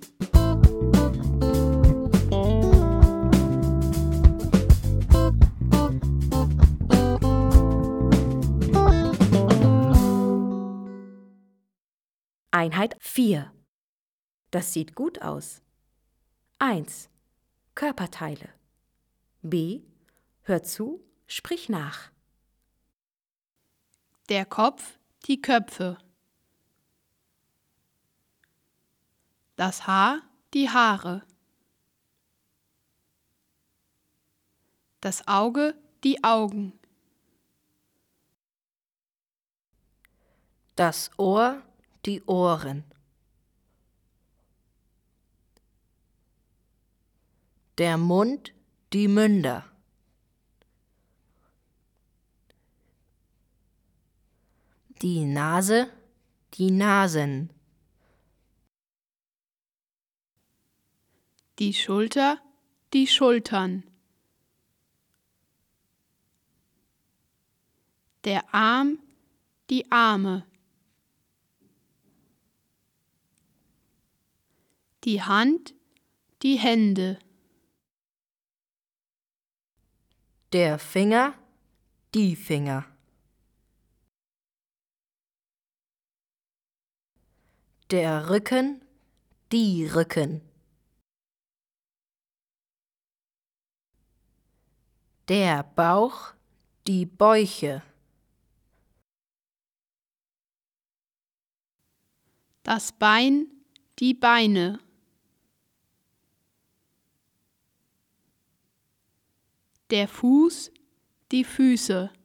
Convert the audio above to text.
Einheit 4. Das sieht gut aus. 1. Körperteile. B. Hör zu, sprich nach. Der Kopf, die Köpfe. Das Haar, die Haare. Das Auge, die Augen. Das Ohr, die Ohren. Der Mund, die Münder. Die Nase, die Nasen. Die Schulter, die Schultern. Der Arm, die Arme. Die Hand, die Hände. Der Finger, die Finger. Der Rücken, die Rücken. Der Bauch, die Bäuche. Das Bein, die Beine. Der Fuß, die Füße.